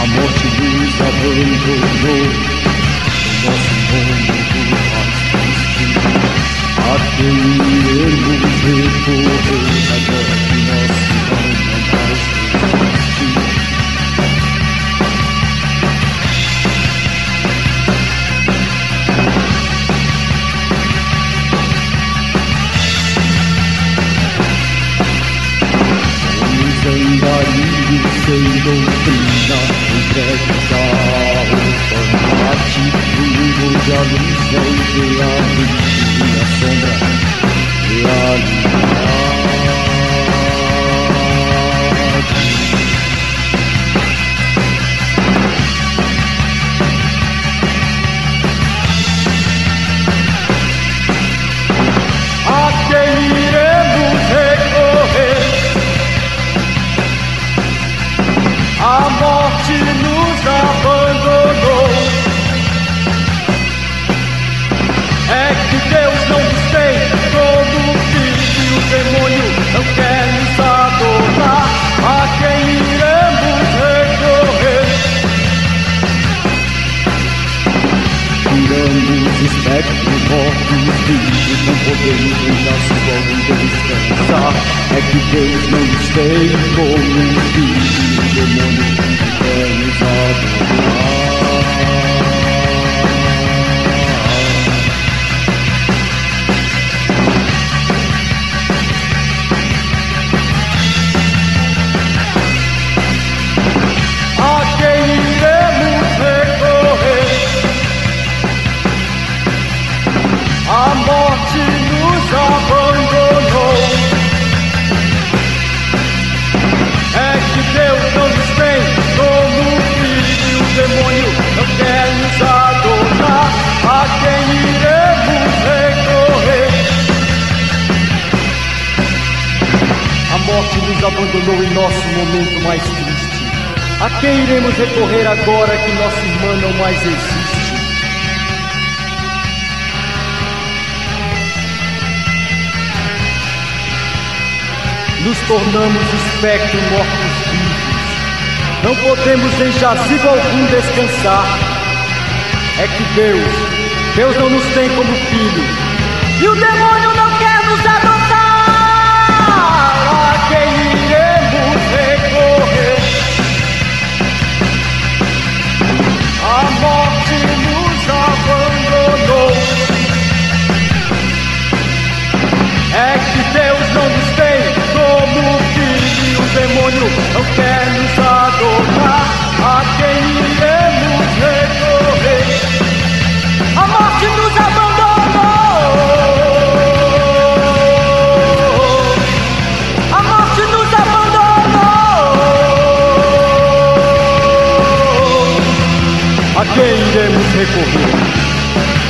A morte nos abandonou, o nosso mundo mais triste. A quem iremos recorrer agora que nosso mundo mais existe? Andarilhos sem doutrina, entregues ao fanatismo, onde a luz é idealismo e a sombra realidade. A quem iremos recorrer? A morte nos abandonou. É que Deus não nos tem como filho e o demônio não quer nos adorar. A quem iremos recorrer? Tiramos espectros mortos vivos, não podemos deixar sua descansar. É que Deus não nos tem como filho, o demônio não quer nos adorar. A quem iremos recorrer? A morte nos abandonou. É que Deus não nos tem como filho e o demônio não quer nos adorar. A quem iremos recorrer? A morte nos abandonou em nosso momento mais triste. A quem iremos recorrer agora que nossa irmã não mais existe? Nos tornamos espectros mortos-vivos. Não podemos em jazigo algum descansar. É que Deus não nos tem como filho e o demônio não quer nos adotar. A quem iremos recorrer? A morte nos abandonou. É que Deus não nos tem como filho e o demônio não quer nos adorar. A quem iremos recorrer? A morte nos abandonou. A morte nos abandonou. A quem iremos recorrer?